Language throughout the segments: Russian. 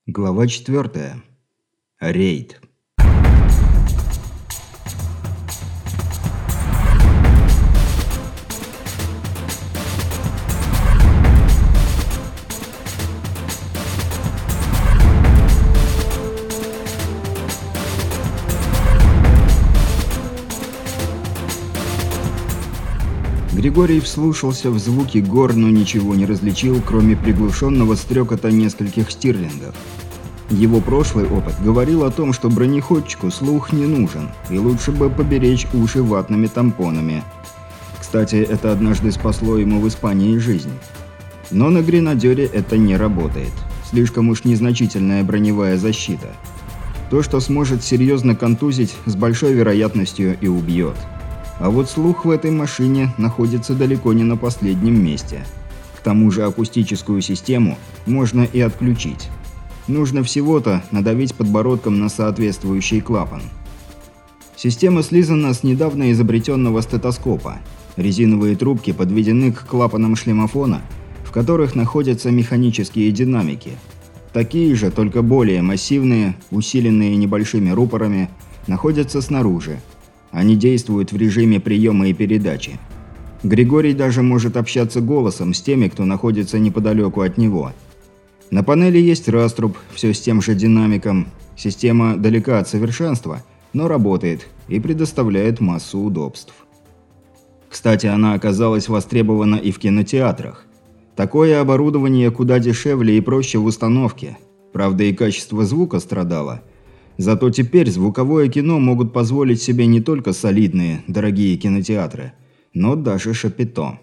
Глава 4. Рейд. Григорий вслушался в звуки гор, но ничего не различил, кроме приглушенного стрекота нескольких стирлингов. Его прошлый опыт говорил о том, что бронеходчику слух не нужен, и лучше бы поберечь уши ватными тампонами. Кстати, это однажды спасло ему в Испании жизнь. Но на гренадере это не работает. Слишком уж незначительная броневая защита. То, что сможет серьезно контузить, с большой вероятностью и убьет. А вот слух в этой машине находится далеко не на последнем месте. К тому же акустическую систему можно и отключить. Нужно всего-то надавить подбородком на соответствующий клапан. Система слизана с недавно изобретенного стетоскопа. Резиновые трубки подведены к клапанам шлемофона, в которых находятся механические динамики. Такие же, только более массивные, усиленные небольшими рупорами, находятся снаружи. Они действуют в режиме приема и передачи. Григорий даже может общаться голосом с теми, кто находится неподалеку от него. На панели есть раструб, все с тем же динамиком. Система далека от совершенства, но работает и предоставляет массу удобств. Кстати, она оказалась востребована и в кинотеатрах. Такое оборудование куда дешевле и проще в установке. Правда, и качество звука страдало. Зато теперь звуковое кино могут позволить себе не только солидные, дорогие кинотеатры, но даже шапито.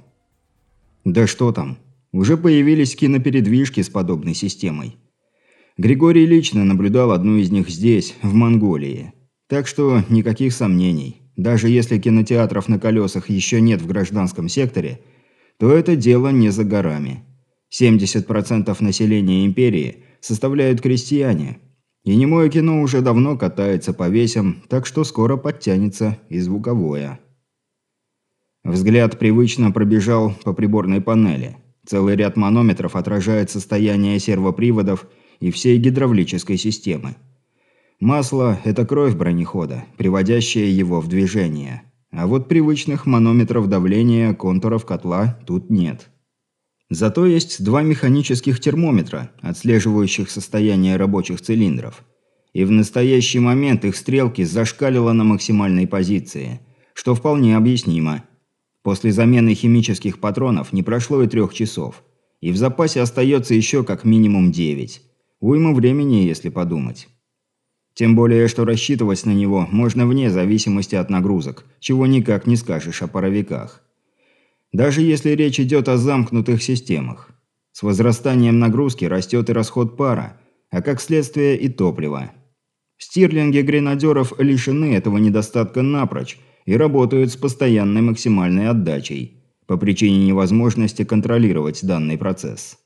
Да что там, уже появились кинопередвижки с подобной системой. Григорий лично наблюдал одну из них здесь, в Монголии. Так что никаких сомнений, даже если кинотеатров на колесах еще нет в гражданском секторе, то это дело не за горами. 70% населения империи составляют крестьяне. И немое кино уже давно катается по весям, так что скоро подтянется и звуковое. Взгляд привычно пробежал по приборной панели. Целый ряд манометров отражает состояние сервоприводов и всей гидравлической системы. Масло – это кровь бронехода, приводящая его в движение. А вот привычных манометров давления контуров котла тут нет. Зато есть два механических термометра, отслеживающих состояние рабочих цилиндров. И в настоящий момент их стрелки зашкалило на максимальной позиции, что вполне объяснимо. После замены химических патронов не прошло и 3 часов. И в запасе остается еще как минимум 9. Уйма времени, если подумать. Тем более, что рассчитывать на него можно вне зависимости от нагрузок, чего никак не скажешь о паровиках. Даже если речь идет о замкнутых системах. С возрастанием нагрузки растет и расход пара, а как следствие и топлива. Стирлинги гренадеров лишены этого недостатка напрочь и работают с постоянной максимальной отдачей, по причине невозможности контролировать данный процесс.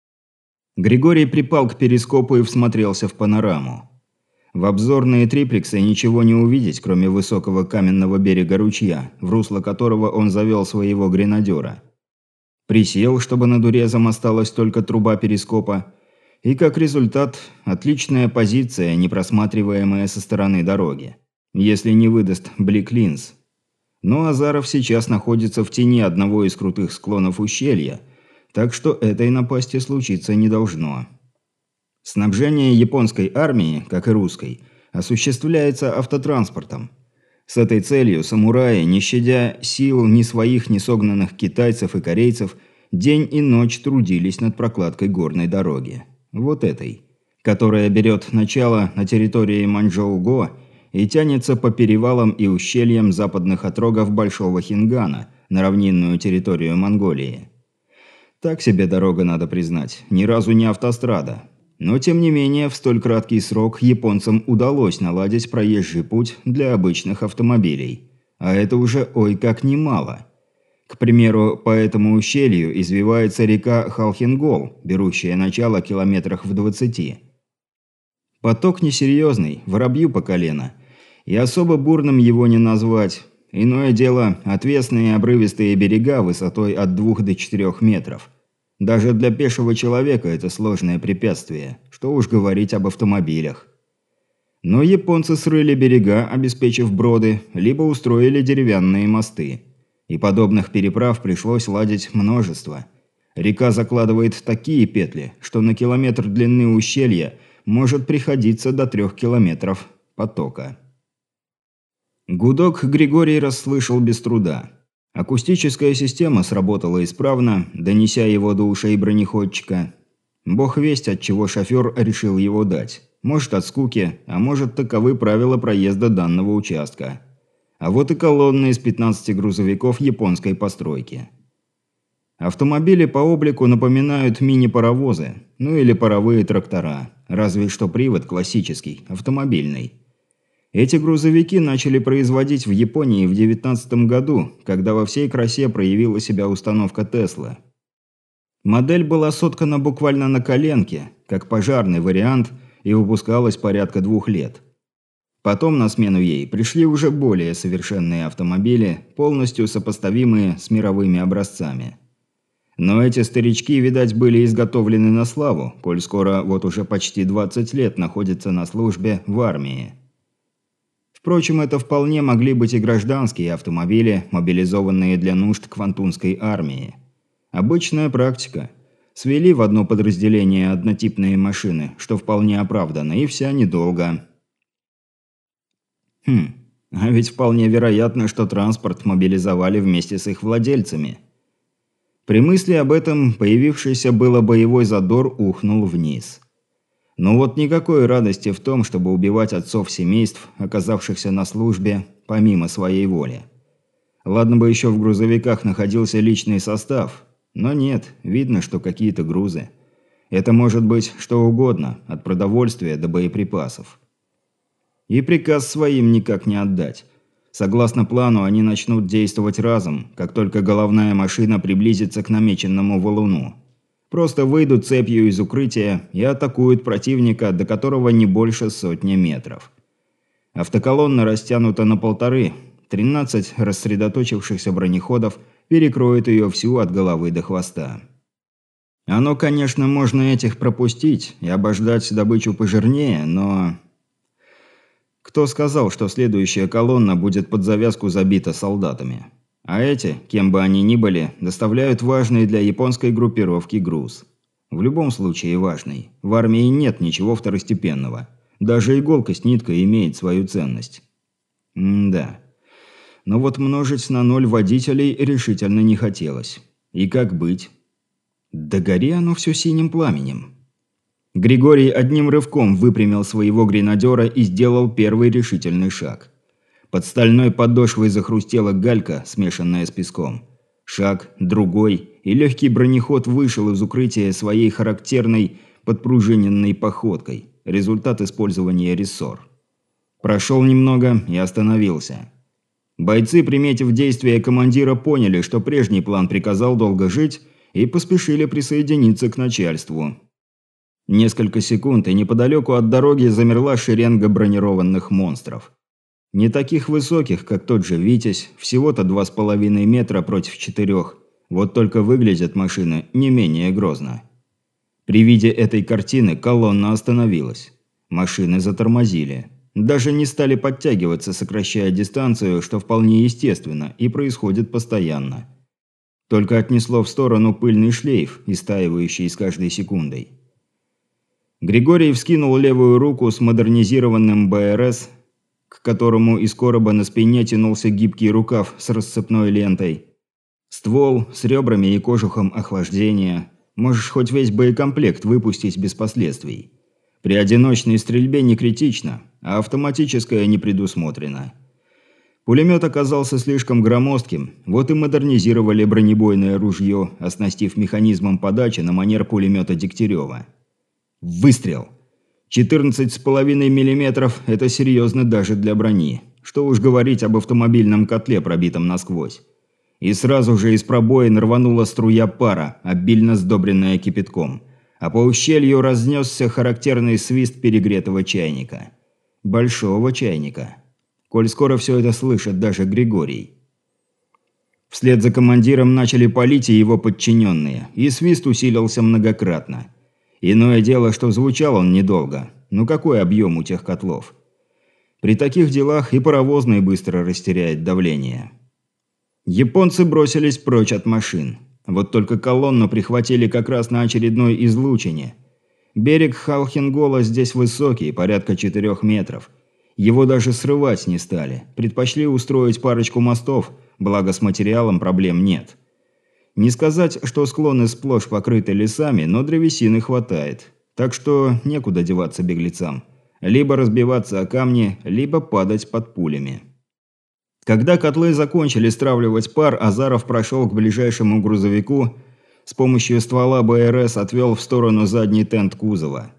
Григорий припал к перископу и всмотрелся в панораму. В обзорные триплексы ничего не увидеть, кроме высокого каменного берега ручья, в русло которого он завел своего гренадера. Присел, чтобы над урезом осталась только труба перископа, и как результат – отличная позиция, не просматриваемая со стороны дороги, если не выдаст блик линз. Но Азаров сейчас находится в тени одного из крутых склонов ущелья, так что этой напасти случиться не должно. Снабжение японской армии, как и русской, осуществляется автотранспортом. С этой целью самураи, не щадя сил ни своих, ни согнанных китайцев и корейцев, день и ночь трудились над прокладкой горной дороги. Вот этой, которая берет начало на территории Маньчжоу-го и тянется по перевалам и ущельям западных отрогов Большого Хингана на равнинную территорию Монголии. Так себе дорога, надо признать, ни разу не автострада. Но, тем не менее, в столь краткий срок японцам удалось наладить проезжий путь для обычных автомобилей. А это уже ой как немало. К примеру, по этому ущелью извивается река Халхингол, берущая начало километрах в 20. Поток несерьезный, воробью по колено. И особо бурным его не назвать. Иное дело – отвесные обрывистые берега высотой от 2 до 4 метров. Даже для пешего человека это сложное препятствие, что уж говорить об автомобилях. Но японцы срыли берега, обеспечив броды, либо устроили деревянные мосты. И подобных переправ пришлось ладить множество. Река закладывает такие петли, что на километр длины ущелья может приходиться до 3 километров потока. Гудок Григорий расслышал без труда. Акустическая система сработала исправно, донеся его до ушей бронеходчика. Бог весть, от чего шофер решил его дать. Может, от скуки, а может, таковы правила проезда данного участка. А вот и колонна из 15 грузовиков японской постройки. Автомобили по облику напоминают мини-паровозы, ну или паровые трактора, разве что привод классический, автомобильный. Эти грузовики начали производить в Японии в 19 году, когда во всей красе проявила себя установка Тесла. Модель была соткана буквально на коленке, как пожарный вариант, и выпускалась порядка 2 лет. Потом на смену ей пришли уже более совершенные автомобили, полностью сопоставимые с мировыми образцами. Но эти старички, видать, были изготовлены на славу, коль скоро вот уже почти 20 лет находятся на службе в армии. Впрочем, это вполне могли быть и гражданские автомобили, мобилизованные для нужд Квантунской армии. Обычная практика. Свели в одно подразделение однотипные машины, что вполне оправдано, и вся недолго. А ведь вполне вероятно, что транспорт мобилизовали вместе с их владельцами. При мысли об этом появившийся было боевой задор ухнул вниз. Но вот никакой радости в том, чтобы убивать отцов семейств, оказавшихся на службе, помимо своей воли. Ладно бы еще в грузовиках находился личный состав, но нет, видно, что какие-то грузы. Это может быть что угодно, от продовольствия до боеприпасов. И приказ своим никак не отдать. Согласно плану, они начнут действовать разом, как только головная машина приблизится к намеченному валуну. Просто выйдут цепью из укрытия и атакуют противника, до которого не больше 100 метров. Автоколонна растянута на 1,5, 13 рассредоточившихся бронеходов перекроют ее всю от головы до хвоста. Оно, конечно, можно этих пропустить и обождать добычу пожирнее, но... Кто сказал, что следующая колонна будет под завязку забита солдатами? А эти, кем бы они ни были, доставляют важный для японской группировки груз. В любом случае важный. В армии нет ничего второстепенного. Даже иголка с ниткой имеет свою ценность. Да. Но вот множить на 0 водителей решительно не хотелось. И как быть? Да гори оно все синим пламенем. Григорий одним рывком выпрямил своего гренадера и сделал первый решительный шаг. Под стальной подошвой захрустела галька, смешанная с песком. Шаг, другой, и легкий бронеход вышел из укрытия своей характерной подпружиненной походкой. Результат использования рессор. Прошел немного и остановился. Бойцы, приметив действия командира, поняли, что прежний план приказал долго жить, и поспешили присоединиться к начальству. Несколько секунд, и неподалеку от дороги замерла шеренга бронированных монстров. Не таких высоких, как тот же «Витязь», всего-то 2,5 метра против 4. Вот только выглядят машины не менее грозно. При виде этой картины колонна остановилась. Машины затормозили. Даже не стали подтягиваться, сокращая дистанцию, что вполне естественно и происходит постоянно. Только отнесло в сторону пыльный шлейф, истаивающий с каждой секундой. Григорий вскинул левую руку с модернизированным БРС, к которому из короба на спине тянулся гибкий рукав с рассыпной лентой. Ствол с ребрами и кожухом охлаждения. Можешь хоть весь боекомплект выпустить без последствий. При одиночной стрельбе не критично, а автоматическая не предусмотрена. Пулемет оказался слишком громоздким, вот и модернизировали бронебойное ружье, оснастив механизмом подачи на манер пулемета Дегтярева. Выстрел! 14,5 мм – это серьезно даже для брони. Что уж говорить об автомобильном котле, пробитом насквозь. И сразу же из пробоин рванула струя пара, обильно сдобренная кипятком. А по ущелью разнесся характерный свист перегретого чайника. Большого чайника. Коль скоро все это слышит даже Григорий. Вслед за командиром начали палить и его подчиненные, и свист усилился многократно. Иное дело, что звучал он недолго. Ну какой объем у тех котлов? При таких делах и паровозный быстро растеряет давление. Японцы бросились прочь от машин. Вот только колонну прихватили как раз на очередной излучине. Берег Халхингола здесь высокий, порядка 4 метров. Его даже срывать не стали. Предпочли устроить парочку мостов, благо с материалом проблем нет. Не сказать, что склоны сплошь покрыты лесами, но древесины хватает. Так что некуда деваться беглецам. Либо разбиваться о камни, либо падать под пулями. Когда котлы закончили стравливать пар, Азаров прошел к ближайшему грузовику, с помощью ствола БРС отвел в сторону задний тент кузова.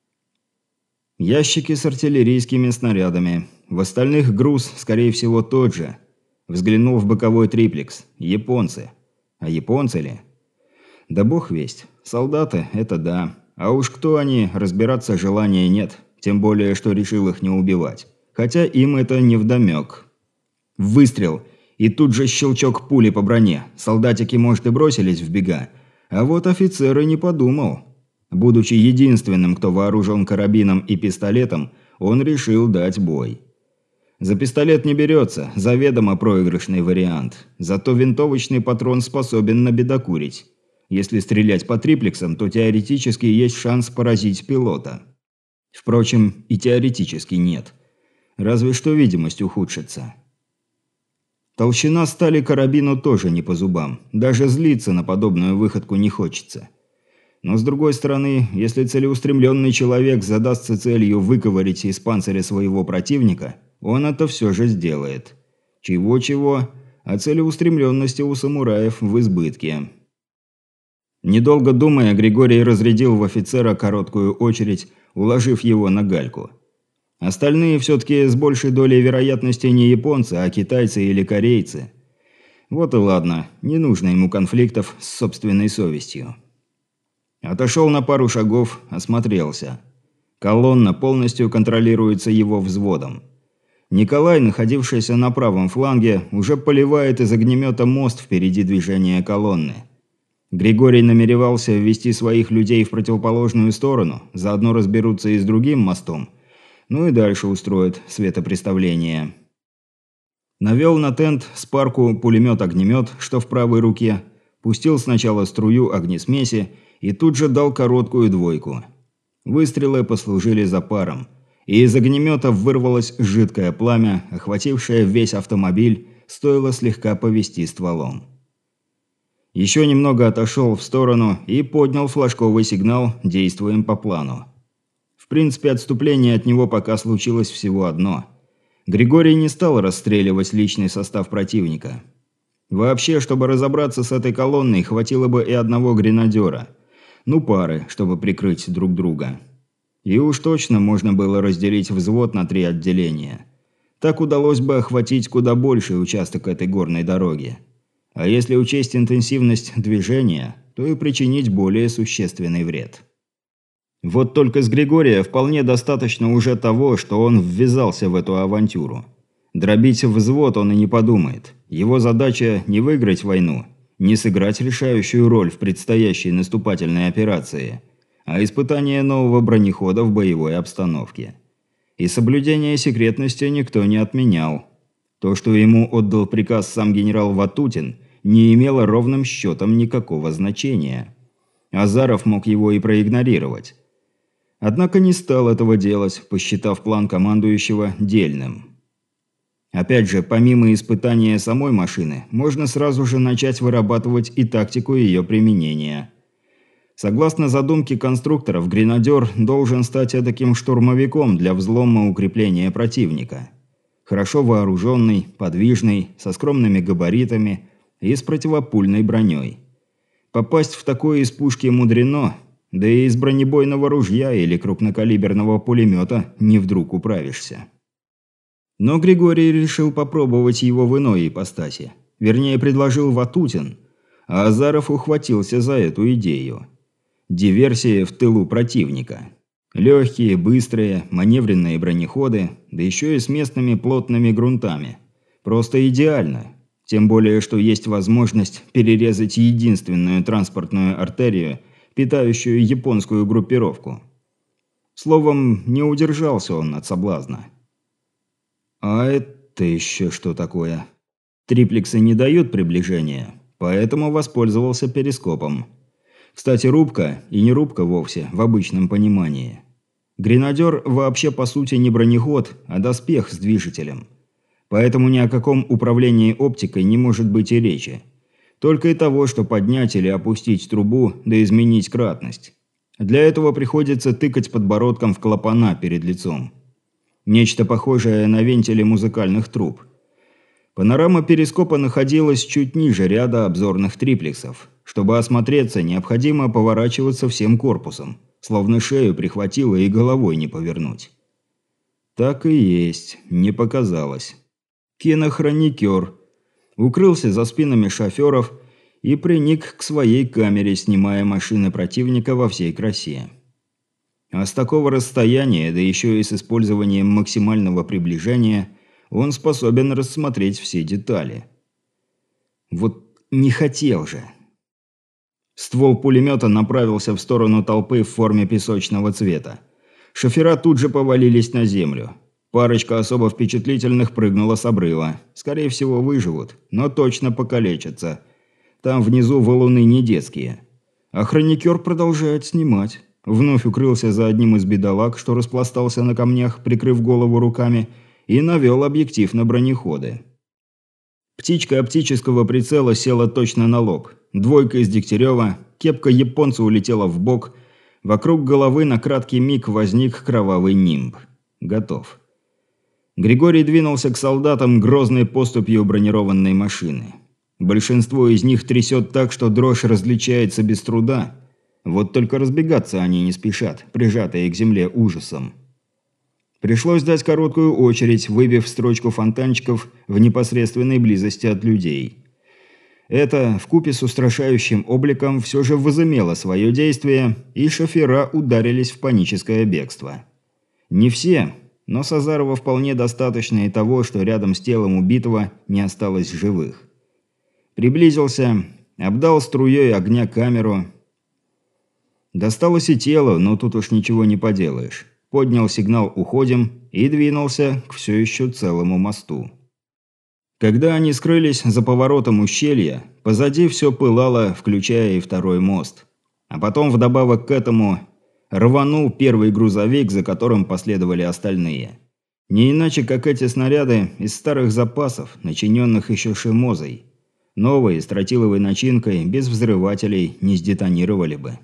Ящики с артиллерийскими снарядами. В остальных груз, скорее всего, тот же. Взглянул в боковой триплекс. Японцы. А японцы ли? Да бог весть. Солдаты – это да. А уж кто они, разбираться желания нет. Тем более, что решил их не убивать. Хотя им это невдомек. Выстрел. И тут же щелчок пули по броне. Солдатики, может, и бросились в бега. А вот офицер и не подумал. Будучи единственным, кто вооружен карабином и пистолетом, он решил дать бой. За пистолет не берется, заведомо проигрышный вариант. Зато винтовочный патрон способен набедокурить. Если стрелять по триплексам, то теоретически есть шанс поразить пилота. Впрочем, и теоретически нет. Разве что видимость ухудшится. Толщина стали карабину тоже не по зубам. Даже злиться на подобную выходку не хочется. Но с другой стороны, если целеустремленный человек задастся целью выковырять из панциря своего противника, он это все же сделает. Чего-чего, а целеустремленности у самураев в избытке. Недолго думая, Григорий разрядил в офицера короткую очередь, уложив его на гальку. Остальные все-таки с большей долей вероятности не японцы, а китайцы или корейцы. Вот и ладно, не нужно ему конфликтов с собственной совестью. Отошел на пару шагов, осмотрелся. Колонна полностью контролируется его взводом. Николай, находившийся на правом фланге, уже поливает из огнемета мост впереди движения колонны. Григорий намеревался ввести своих людей в противоположную сторону, заодно разберутся и с другим мостом, ну и дальше устроит светопреставление. Навел на тент спарку пулемет-огнемет, что в правой руке, пустил сначала струю огнесмеси и тут же дал короткую двойку. Выстрелы послужили запаром, и из огнемета вырвалось жидкое пламя, охватившее весь автомобиль, стоило слегка повести стволом. Еще немного отошел в сторону и поднял флажковый сигнал «Действуем по плану». В принципе, отступление от него пока случилось всего одно. Григорий не стал расстреливать личный состав противника. Вообще, чтобы разобраться с этой колонной, хватило бы и одного гренадера. Ну, пары, чтобы прикрыть друг друга. И уж точно можно было разделить взвод на 3 отделения. Так удалось бы охватить куда больший участок этой горной дороги. А если учесть интенсивность движения, то и причинить более существенный вред. Вот только с Григория вполне достаточно уже того, что он ввязался в эту авантюру. Дробить взвод он и не подумает. Его задача не выиграть войну, не сыграть решающую роль в предстоящей наступательной операции, а испытание нового бронехода в боевой обстановке. И соблюдение секретности никто не отменял. То, что ему отдал приказ сам генерал Ватутин, не имело ровным счетом никакого значения. Азаров мог его и проигнорировать. Однако не стал этого делать, посчитав план командующего дельным. Опять же, помимо испытания самой машины, можно сразу же начать вырабатывать и тактику ее применения. Согласно задумке конструкторов, гренадер должен стать эдаким штурмовиком для взлома укрепления противника. Хорошо вооруженный, подвижный, со скромными габаритами и с противопульной броней. Попасть в такое из пушки мудрено, да и из бронебойного ружья или крупнокалиберного пулемета не вдруг управишься. Но Григорий решил попробовать его в иной ипостаси. Вернее, предложил Ватутин, а Азаров ухватился за эту идею. Диверсия в тылу противника. Легкие, быстрые, маневренные бронеходы, да еще и с местными плотными грунтами. Просто идеально. Тем более, что есть возможность перерезать единственную транспортную артерию, питающую японскую группировку. Словом, не удержался он от соблазна. А это еще что такое? Триплексы не дают приближения, поэтому воспользовался перископом. Кстати, рубка, и не рубка вовсе, в обычном понимании. Гренадер вообще по сути не бронеход, а доспех с движителем. Поэтому ни о каком управлении оптикой не может быть и речи. Только и того, что поднять или опустить трубу, да изменить кратность. Для этого приходится тыкать подбородком в клапана перед лицом. Нечто похожее на вентили музыкальных труб. Панорама перископа находилась чуть ниже ряда обзорных триплексов. Чтобы осмотреться, необходимо поворачиваться всем корпусом, словно шею прихватило и головой не повернуть. Так и есть, не показалось. Кинохроникер. Укрылся за спинами шоферов и приник к своей камере, снимая машины противника во всей красе. А с такого расстояния, да еще и с использованием максимального приближения, он способен рассмотреть все детали. Вот не хотел же. Ствол пулемета направился в сторону толпы в форме песочного цвета. Шофера тут же повалились на землю. Парочка особо впечатлительных прыгнула с обрыва. Скорее всего, выживут, но точно покалечатся. Там внизу валуны не детские. А хроникер продолжает снимать. Вновь укрылся за одним из бедолаг, что распластался на камнях, прикрыв голову руками, и навел объектив на бронеходы. Птичка оптического прицела села точно на лоб. Двойка из Дегтярева, кепка японца улетела в бок. Вокруг головы на краткий миг возник кровавый нимб. Готов. Григорий двинулся к солдатам грозной поступью бронированной машины. Большинство из них трясет так, что дрожь различается без труда. Вот только разбегаться они не спешат, прижатые к земле ужасом. Пришлось дать короткую очередь, выбив строчку фонтанчиков в непосредственной близости от людей. Это, вкупе с устрашающим обликом, все же возымело свое действие, и шофера ударились в паническое бегство. Не все, но Сазарова вполне достаточно и того, что рядом с телом убитого не осталось живых. Приблизился, обдал струей огня камеру. Досталось и тело, но тут уж ничего не поделаешь. Поднял сигнал «Уходим» и двинулся к все еще целому мосту. Когда они скрылись за поворотом ущелья, позади все пылало, включая и второй мост. А потом вдобавок к этому рванул первый грузовик, за которым последовали остальные. Не иначе, как эти снаряды из старых запасов, начиненных еще шимозой. Новые, с тротиловой начинкой, без взрывателей не сдетонировали бы.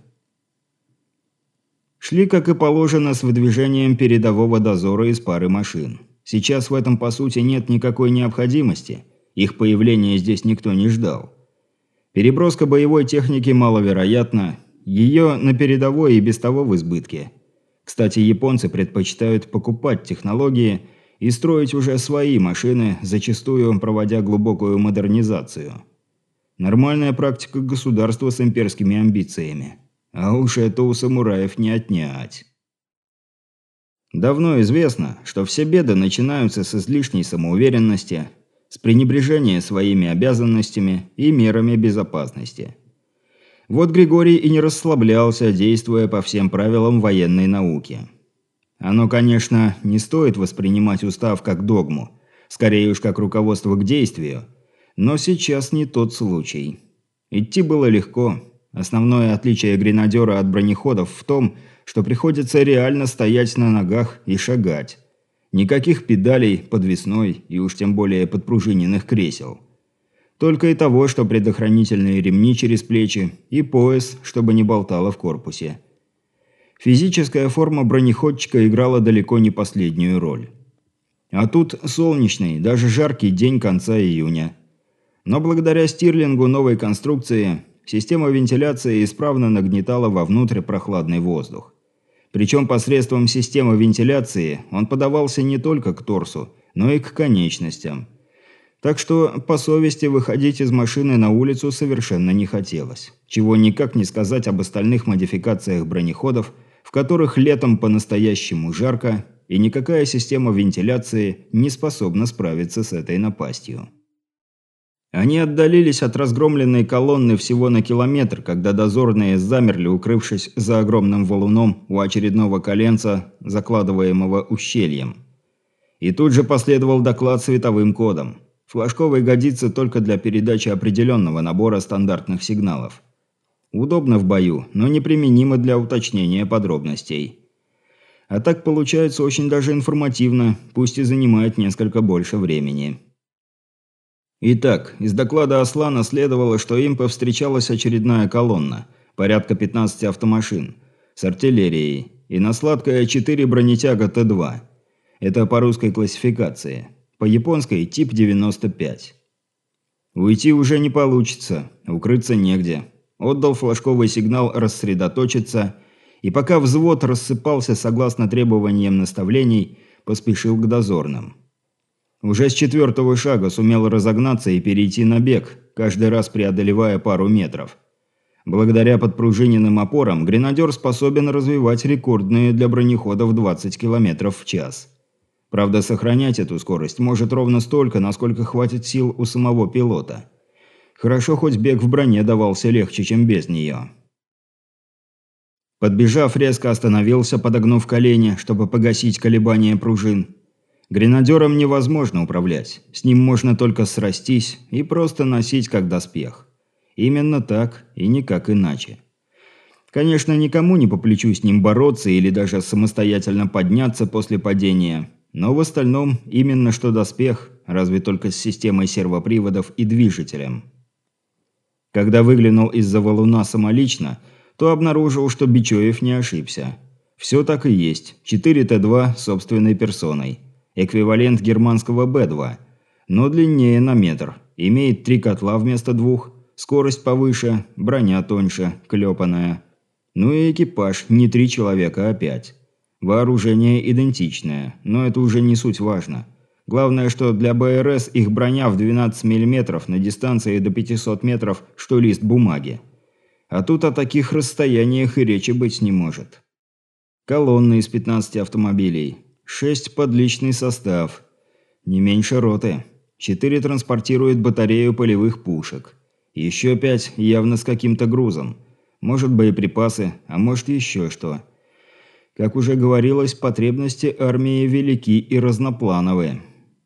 Шли, как и положено, с выдвижением передового дозора из пары машин. Сейчас в этом, по сути, нет никакой необходимости. Их появления здесь никто не ждал. Переброска боевой техники маловероятна. Ее на передовой и без того в избытке. Кстати, японцы предпочитают покупать технологии и строить уже свои машины, зачастую проводя глубокую модернизацию. Нормальная практика государства с имперскими амбициями. А уж это у самураев не отнять. Давно известно, что все беды начинаются с излишней самоуверенности, с пренебрежения своими обязанностями и мерами безопасности. Вот Григорий и не расслаблялся, действуя по всем правилам военной науки. Оно, конечно, не стоит воспринимать устав как догму, скорее уж как руководство к действию, но сейчас не тот случай. Идти было легко. Основное отличие гренадера от бронеходов в том, что приходится реально стоять на ногах и шагать. Никаких педалей, подвесной и уж тем более подпружиненных кресел. Только и того, что предохранительные ремни через плечи и пояс, чтобы не болтало в корпусе. Физическая форма бронеходчика играла далеко не последнюю роль. А тут солнечный, даже жаркий день конца июня. Но благодаря стирлингу новой конструкции система вентиляции исправно нагнетала вовнутрь прохладный воздух. Причем посредством системы вентиляции он подавался не только к торсу, но и к конечностям. Так что по совести выходить из машины на улицу совершенно не хотелось. Чего никак не сказать об остальных модификациях бронеходов, в которых летом по-настоящему жарко, и никакая система вентиляции не способна справиться с этой напастью. Они отдалились от разгромленной колонны всего на километр, когда дозорные замерли, укрывшись за огромным валуном у очередного коленца, закладываемого ущельем. И тут же последовал доклад световым кодом. Флажковый годится только для передачи определенного набора стандартных сигналов. Удобно в бою, но неприменимо для уточнения подробностей. А так получается очень даже информативно, пусть и занимает несколько больше времени. Итак, из доклада Аслана следовало, что им повстречалась очередная колонна, порядка 15 автомашин, с артиллерией, и на сладкое 4 бронетяга Т-2. Это по русской классификации. По японской тип 95. Уйти уже не получится, укрыться негде. Отдал флажковый сигнал рассредоточиться, и пока взвод рассыпался согласно требованиям наставлений, поспешил к дозорным. Уже с 4-го шага сумел разогнаться и перейти на бег, каждый раз преодолевая пару метров. Благодаря подпружиненным опорам гренадер способен развивать рекордные для бронеходов 20 км в час. Правда, сохранять эту скорость может ровно столько, насколько хватит сил у самого пилота. Хорошо, хоть бег в броне давался легче, чем без нее. Подбежав, резко остановился, подогнув колени, чтобы погасить колебания пружин. Гренадером невозможно управлять, с ним можно только срастись и просто носить как доспех. Именно так и никак иначе. Конечно, никому не по плечу с ним бороться или даже самостоятельно подняться после падения, но в остальном именно что доспех, разве только с системой сервоприводов и движителем. Когда выглянул из-за валуна самолично, то обнаружил, что Бичоев не ошибся. Все так и есть, 4 Т-2 собственной персоной. Эквивалент германского Б-2, но длиннее на метр, имеет 3 котла вместо 2, скорость повыше, броня тоньше, клепанная. Ну и экипаж не 3 человека, а 5. Вооружение идентичное, но это уже не суть важно. Главное, что для БРС их броня в 12 мм на дистанции до 500 метров, что лист бумаги. А тут о таких расстояниях и речи быть не может. Колонна из 15 автомобилей. 6 под личный состав. Не меньше роты. 4 транспортируют батарею полевых пушек. Еще 5 явно с каким-то грузом. Может, боеприпасы, а может, еще что. Как уже говорилось, потребности армии велики и разноплановые.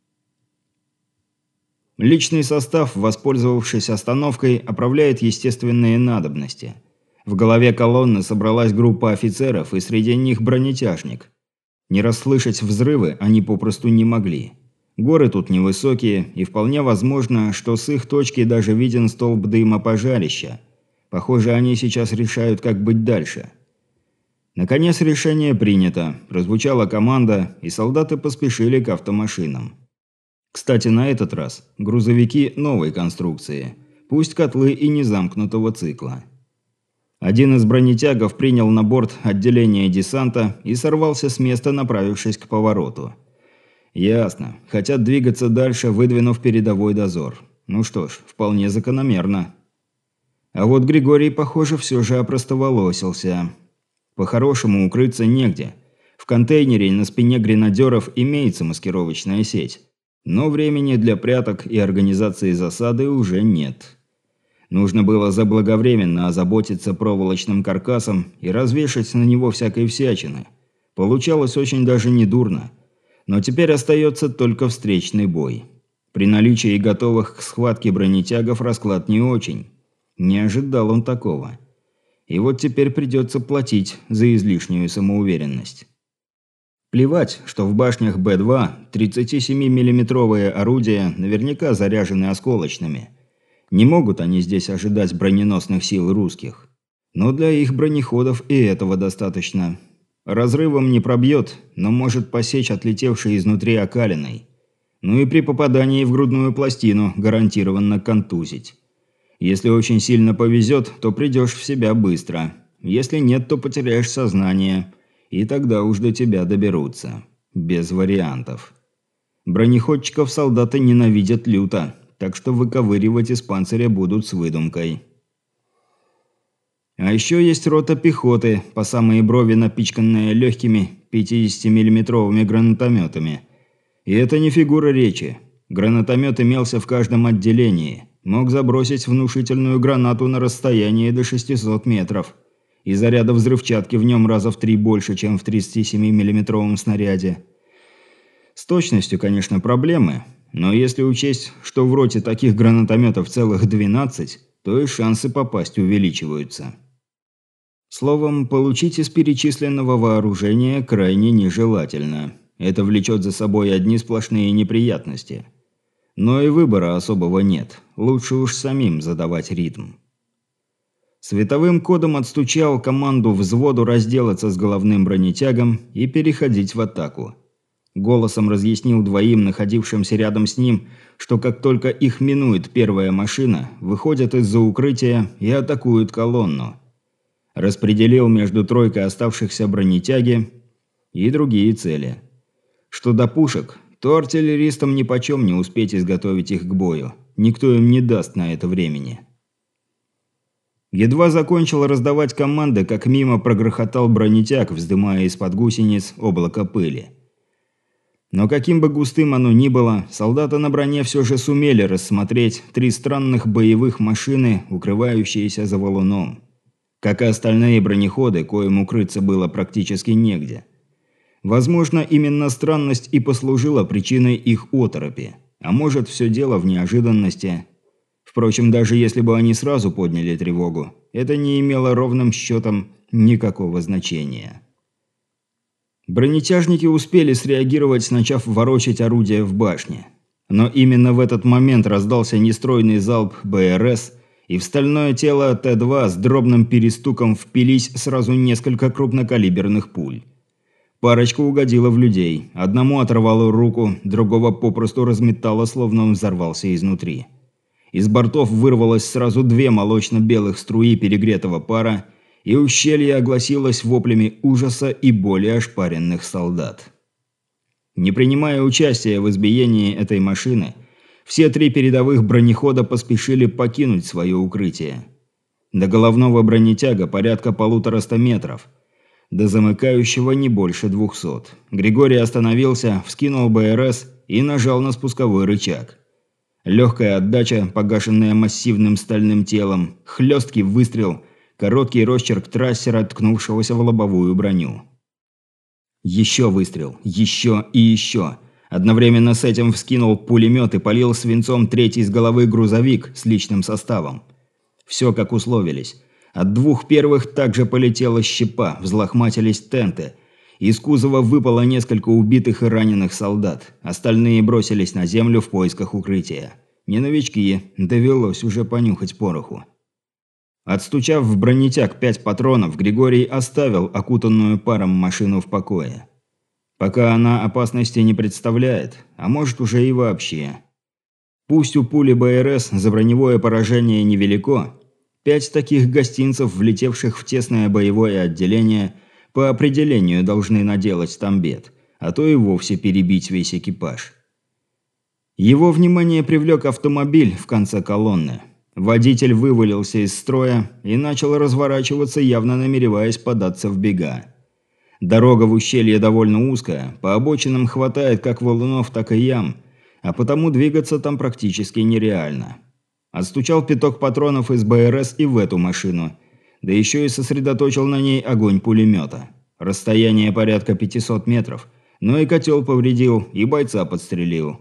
Личный состав, воспользовавшись остановкой, оправляет естественные надобности. В голове колонны собралась группа офицеров, и среди них бронетяжник. Не расслышать взрывы они попросту не могли. Горы тут невысокие, и вполне возможно, что с их точки даже виден столб дыма пожарища. Похоже, они сейчас решают, как быть дальше. Наконец решение принято, прозвучала команда, и солдаты поспешили к автомашинам. Кстати, на этот раз грузовики новой конструкции, пусть котлы и не замкнутого цикла. Один из бронетягов принял на борт отделение десанта и сорвался с места, направившись к повороту. Ясно. Хотят двигаться дальше, выдвинув передовой дозор. Ну что ж, вполне закономерно. А вот Григорий, похоже, все же опростоволосился. По-хорошему укрыться негде. В контейнере на спине гренадеров имеется маскировочная сеть. Но времени для пряток и организации засады уже нет. Нужно было заблаговременно озаботиться проволочным каркасом и развешать на него всякой всячины. Получалось очень даже недурно. Но теперь остается только встречный бой. При наличии готовых к схватке бронетягов расклад не очень. Не ожидал он такого. И вот теперь придется платить за излишнюю самоуверенность. Плевать, что в башнях Б-2 37-миллиметровые орудия наверняка заряжены осколочными. Не могут они здесь ожидать броненосных сил русских. Но для их бронеходов и этого достаточно. Разрывом не пробьет, но может посечь отлетевший изнутри окалиной. Ну и при попадании в грудную пластину гарантированно контузить. Если очень сильно повезет, то придешь в себя быстро. Если нет, то потеряешь сознание. И тогда уж до тебя доберутся. Без вариантов. Бронеходчиков солдаты ненавидят люто, так что выковыривать из панциря будут с выдумкой. А еще есть рота пехоты, по самые брови напичканная легкими 50-миллиметровыми гранатометами. И это не фигура речи. Гранатомет имелся в каждом отделении. мог забросить внушительную гранату на расстоянии до 600 метров. И заряда взрывчатки в нем раза в 3 больше, чем в 37-миллиметровом снаряде. С точностью, конечно, проблемы, но если учесть, что в роте таких гранатометов целых 12, то и шансы попасть увеличиваются. Словом, получить из перечисленного вооружения крайне нежелательно. Это влечет за собой одни сплошные неприятности. Но и выбора особого нет. Лучше уж самим задавать ритм. Световым кодом отстучал команду взводу разделаться с головным бронетягом и переходить в атаку. Голосом разъяснил двоим, находившимся рядом с ним, что как только их минует первая машина, выходят из-за укрытия и атакуют колонну. Распределил между тройкой оставшихся бронетяги и другие цели. Что до пушек, то артиллеристам нипочем не успеть изготовить их к бою. Никто им не даст на это времени. Едва закончил раздавать команды, как мимо прогрохотал бронетяг, вздымая из-под гусениц облако пыли. Но каким бы густым оно ни было, солдаты на броне все же сумели рассмотреть 3 странных боевых машины, укрывающиеся за валуном. Как и остальные бронеходы, коим укрыться было практически негде. Возможно, именно странность и послужила причиной их оторопи. А может, все дело в неожиданности. Впрочем, даже если бы они сразу подняли тревогу, это не имело ровным счетом никакого значения. Бронетяжники успели среагировать, начав ворочать орудия в башне. Но именно в этот момент раздался нестройный залп БРС, и в стальное тело Т-2 с дробным перестуком впились сразу несколько крупнокалиберных пуль. Парочка угодила в людей. Одному оторвало руку, другого попросту разметало, словно он взорвался изнутри. Из бортов вырвалось сразу 2 молочно-белых струи перегретого пара, и ущелье огласилось воплями ужаса и боли ошпаренных солдат. Не принимая участия в избиении этой машины, все 3 передовых бронехода поспешили покинуть свое укрытие. До головного бронетяга порядка 150 метров. До замыкающего не больше 200. Григорий остановился, вскинул БРС и нажал на спусковой рычаг. Легкая отдача, погашенная массивным стальным телом, хлесткий выстрел, короткий росчерк трассера, ткнувшегося в лобовую броню. Еще выстрел, еще и еще. Одновременно с этим вскинул пулемет и полил свинцом 3-й с головы грузовик с личным составом. Все как условились. От 2 первых также полетела щепа, взлохматились тенты. Из кузова выпало несколько убитых и раненых солдат. Остальные бросились на землю в поисках укрытия. Не новички, довелось уже понюхать пороху. Отстучав в бронетяг 5 патронов, Григорий оставил окутанную паром машину в покое. Пока она опасности не представляет, а может уже и вообще. Пусть у пули БРС за броневое поражение невелико, 5 таких гостинцев, влетевших в тесное боевое отделение, по определению должны наделать там бед, а то и вовсе перебить весь экипаж. Его внимание привлек автомобиль в конце колонны. Водитель вывалился из строя и начал разворачиваться, явно намереваясь податься в бега. Дорога в ущелье довольно узкая, по обочинам хватает как валунов, так и ям, а потому двигаться там практически нереально. Отстучал 5 патронов из БРС и в эту машину, да еще и сосредоточил на ней огонь пулемета. Расстояние порядка 500 метров, но и котел повредил, и бойца подстрелил.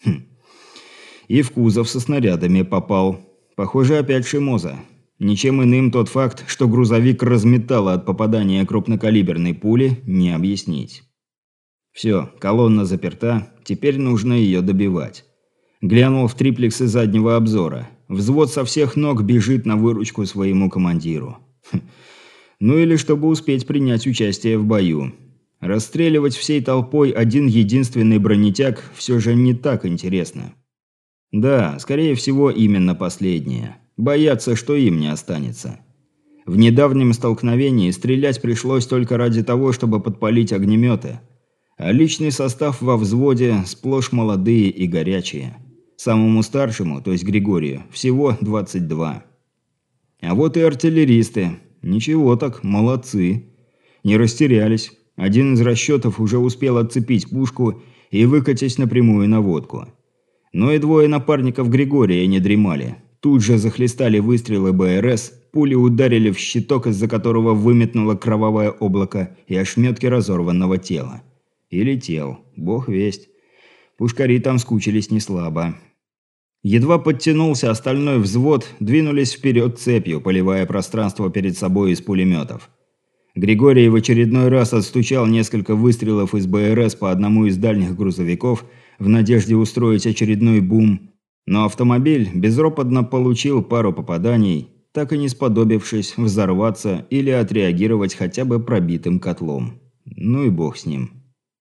И в кузов со снарядами попал. Похоже, опять шимоза. Ничем иным тот факт, что грузовик разметало от попадания крупнокалиберной пули, не объяснить. Все, колонна заперта, теперь нужно ее добивать. Глянул в триплексы заднего обзора. Взвод со всех ног бежит на выручку своему командиру. Ну или чтобы успеть принять участие в бою. Расстреливать всей толпой один единственный бронетяг все же не так интересно. Да, скорее всего, именно последнее. Боятся, что им не останется. В недавнем столкновении стрелять пришлось только ради того, чтобы подпалить огнеметы. А личный состав во взводе сплошь молодые и горячие. Самому старшему, то есть Григорию, всего 22. А вот и артиллеристы. Ничего так, молодцы. Не растерялись. Один из расчетов уже успел отцепить пушку и выкатить напрямую наводку. Но и 2 напарников Григория не дремали. тут же захлестали выстрелы БРС, пули ударили в щиток, из-за которого выметнуло кровавое облако и ошметки разорванного тела. Или тел, бог весть. Пушкари там скучились неслабо. Едва подтянулся остальной взвод, двинулись вперед цепью, поливая пространство перед собой из пулеметов. Григорий в очередной раз отстучал несколько выстрелов из БРС по одному из дальних грузовиков в надежде устроить очередной бум, но автомобиль безропотно получил пару попаданий, так и не сподобившись взорваться или отреагировать хотя бы пробитым котлом. Ну и бог с ним.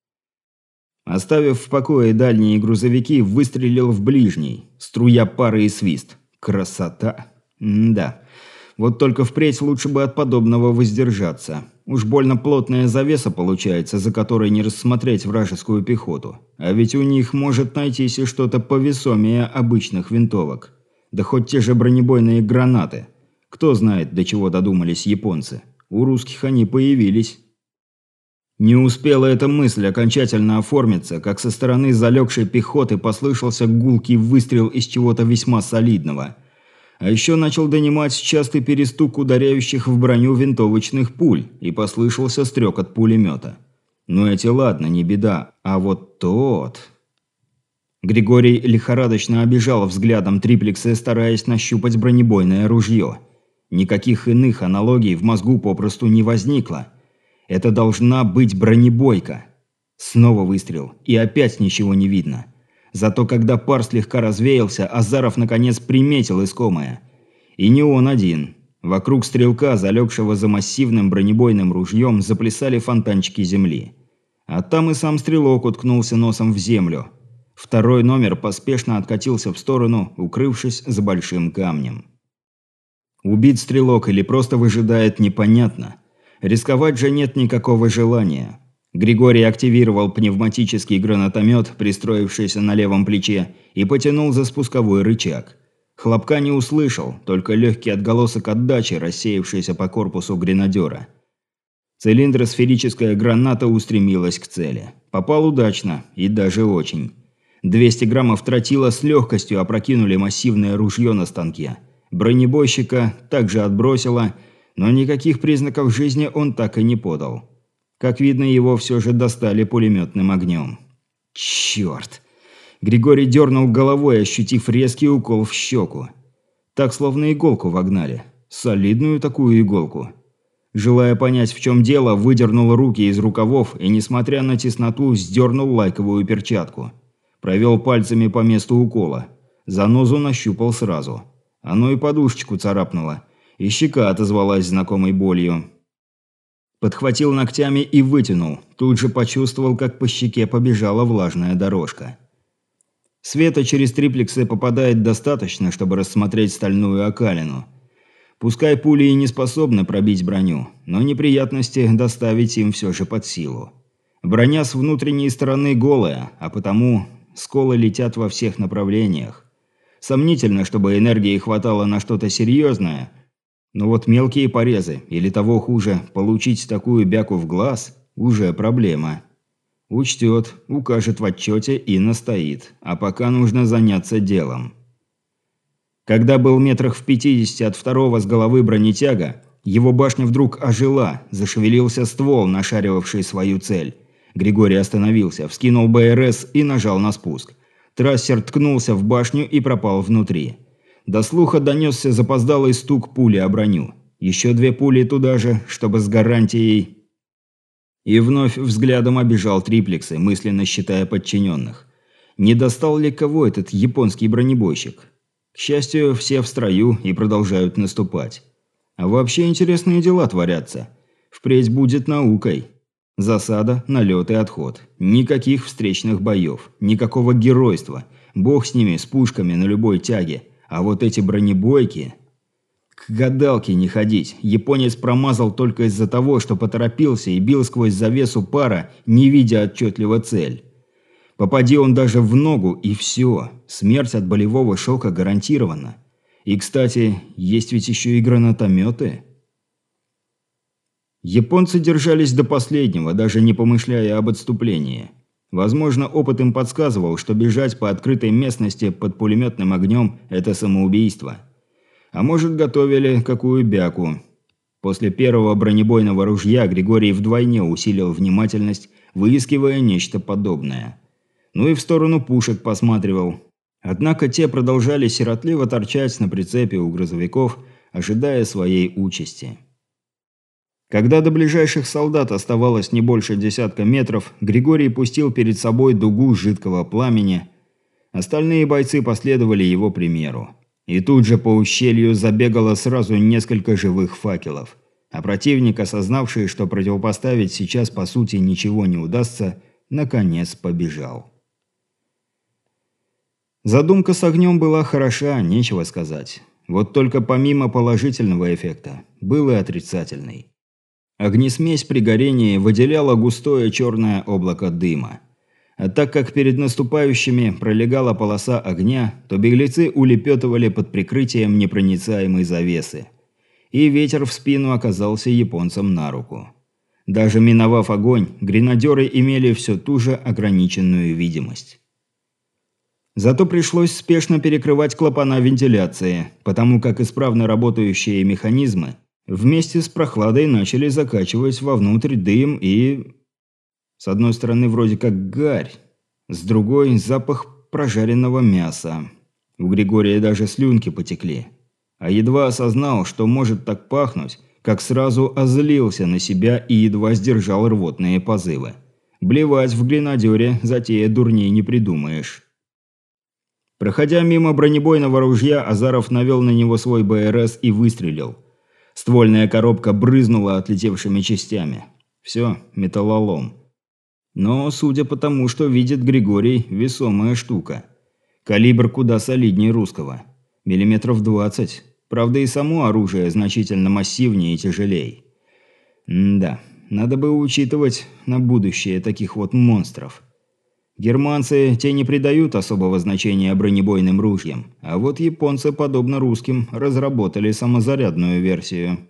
Оставив в покое дальние грузовики, выстрелил в ближний. Струя пары и свист. Красота. Да. Вот только впредь лучше бы от подобного воздержаться. Уж больно плотная завеса получается, за которой не рассмотреть вражескую пехоту. А ведь у них может найтись и что-то повесомее обычных винтовок. Да хоть те же бронебойные гранаты. Кто знает, до чего додумались японцы. У русских они появились. Не успела эта мысль окончательно оформиться, как со стороны залегшей пехоты послышался гулкий выстрел из чего-то весьма солидного. А еще начал донимать частый перестук ударяющих в броню винтовочных пуль, и послышался стрекот пулемета. Но эти ладно, не беда, а вот тот... Григорий лихорадочно обижал взглядом триплексы, стараясь нащупать бронебойное ружье. Никаких иных аналогий в мозгу попросту не возникло. Это должна быть бронебойка. Снова выстрел, и опять ничего не видно. Зато когда пар слегка развеялся, Азаров наконец приметил искомое. И не он один. Вокруг стрелка, залегшего за массивным бронебойным ружьем, заплясали фонтанчики земли. А там и сам стрелок уткнулся носом в землю. Второй номер поспешно откатился в сторону, укрывшись за большим камнем. Убит стрелок или просто выжидает, непонятно. Рисковать же нет никакого желания. Григорий активировал пневматический гранатомет, пристроившийся на левом плече, и потянул за спусковой рычаг. Хлопка не услышал, только легкий отголосок отдачи, рассеявшийся по корпусу гренадера. Цилиндросферическая граната устремилась к цели. Попал удачно, и даже очень. 200 граммов тротила с легкостью опрокинули массивное ружье на станке. Бронебойщика также отбросило, но никаких признаков жизни он так и не подал. Как видно, его все же достали пулеметным огнем. Черт! Григорий дернул головой, ощутив резкий укол в щеку. Так, словно иголку вогнали. Солидную такую иголку. Желая понять, в чем дело, выдернул руки из рукавов и, несмотря на тесноту, сдернул лайковую перчатку. Провел пальцами по месту укола. Занозу нащупал сразу. Оно и подушечку царапнуло. И щека отозвалась знакомой болью. Подхватил ногтями и вытянул. Тут же почувствовал, как по щеке побежала влажная дорожка. Света через триплексы попадает достаточно, чтобы рассмотреть стальную окалину. Пускай пули и не способны пробить броню, но неприятности доставить им все же под силу. Броня с внутренней стороны голая, а потому сколы летят во всех направлениях. Сомнительно, чтобы энергии хватало на что-то серьезное, но вот мелкие порезы, или того хуже, получить такую бяку в глаз – уже проблема. Учтет, укажет в отчете и настоит, а пока нужно заняться делом. Когда был метрах в 50 от второго с головы бронетяга, его башня вдруг ожила, зашевелился ствол, нашаривавший свою цель. Григорий остановился, вскинул БРС и нажал на спуск. Трассер ткнулся в башню и пропал внутри. До слуха донесся запоздалый стук пули о броню. Еще 2 пули туда же, чтобы с гарантией... И вновь взглядом обижал триплексы, мысленно считая подчиненных. Не достал ли кого этот японский бронебойщик? К счастью, все в строю и продолжают наступать. А вообще интересные дела творятся. Впредь будет наукой. Засада, налет и отход. Никаких встречных боев. Никакого геройства. Бог с ними, с пушками на любой тяге. А вот эти бронебойки... К гадалке не ходить. Японец промазал только из-за того, что поторопился и бил сквозь завесу пара, не видя отчетливо цель. Попади он даже в ногу, и все. Смерть от болевого шока гарантирована. И, кстати, есть ведь еще и гранатометы. Японцы держались до последнего, даже не помышляя об отступлении. Возможно, опыт им подсказывал, что бежать по открытой местности под пулеметным огнем – это самоубийство. А может, готовили какую бяку. После первого бронебойного ружья Григорий вдвойне усилил внимательность, выискивая нечто подобное. Ну и в сторону пушек посматривал. Однако те продолжали сиротливо торчать на прицепе у грузовиков, ожидая своей участи. Когда до ближайших солдат оставалось не больше десятка метров, Григорий пустил перед собой дугу жидкого пламени. Остальные бойцы последовали его примеру. И тут же по ущелью забегало сразу несколько живых факелов. А противник, осознавший, что противопоставить сейчас по сути ничего не удастся, наконец побежал. Задумка с огнем была хороша, нечего сказать. Вот только помимо положительного эффекта, был и отрицательный. Огнесмесь при горении выделяла густое черное облако дыма. А так как перед наступающими пролегала полоса огня, то беглецы улепетывали под прикрытием непроницаемой завесы. И ветер в спину оказался японцам на руку. Даже миновав огонь, гренадеры имели все ту же ограниченную видимость. Зато пришлось спешно перекрывать клапана вентиляции, потому как исправно работающие механизмы вместе с прохладой начали закачивать вовнутрь дым и... С одной стороны вроде как гарь, с другой запах прожаренного мяса. У Григория даже слюнки потекли. А едва осознал, что может так пахнуть, как сразу озлился на себя и едва сдержал рвотные позывы. Блевать в гренадере затея дурней не придумаешь. Проходя мимо бронебойного ружья, Азаров навел на него свой БРС и выстрелил. Ствольная коробка брызнула отлетевшими частями. Все, металлолом. Но, судя по тому, что видит Григорий, весомая штука. Калибр куда солиднее русского. Миллиметров 20. Правда, и само оружие значительно массивнее и тяжелее. Да, надо бы учитывать на будущее таких вот монстров. Германцы те не придают особого значения бронебойным ружьям, а вот японцы, подобно русским, разработали самозарядную версию.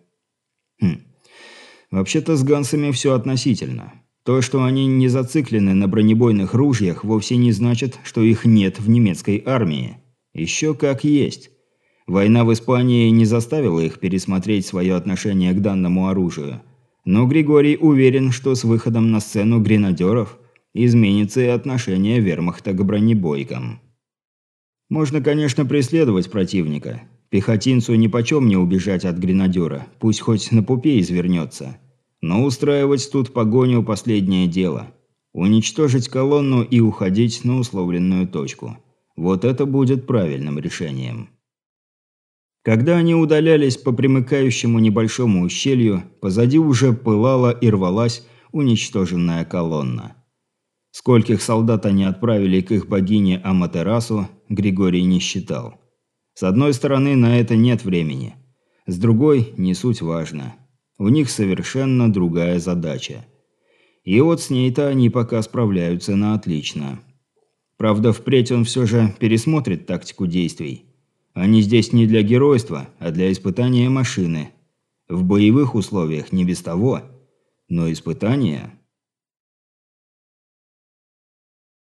Вообще-то с гансами все относительно. То, что они не зациклены на бронебойных ружьях, вовсе не значит, что их нет в немецкой армии. Еще как есть. Война в Испании не заставила их пересмотреть свое отношение к данному оружию. Но Григорий уверен, что с выходом на сцену гренадеров изменится и отношение вермахта к бронебойкам. Можно, конечно, преследовать противника. Пехотинцу нипочем не убежать от гренадера, пусть хоть на пупе извернется. Но устраивать тут погоню – последнее дело. Уничтожить колонну и уходить на условленную точку. Вот это будет правильным решением. Когда они удалялись по примыкающему небольшому ущелью, позади уже пылала и рвалась уничтоженная колонна. Скольких солдат они отправили к их богине Аматерасу, Григорий не считал. С одной стороны, на это нет времени. С другой, не суть важно. У них совершенно другая задача. И вот с ней-то они пока справляются на отлично. Правда, впредь он все же пересмотрит тактику действий. Они здесь не для геройства, а для испытания машины. В боевых условиях не без того, но испытания...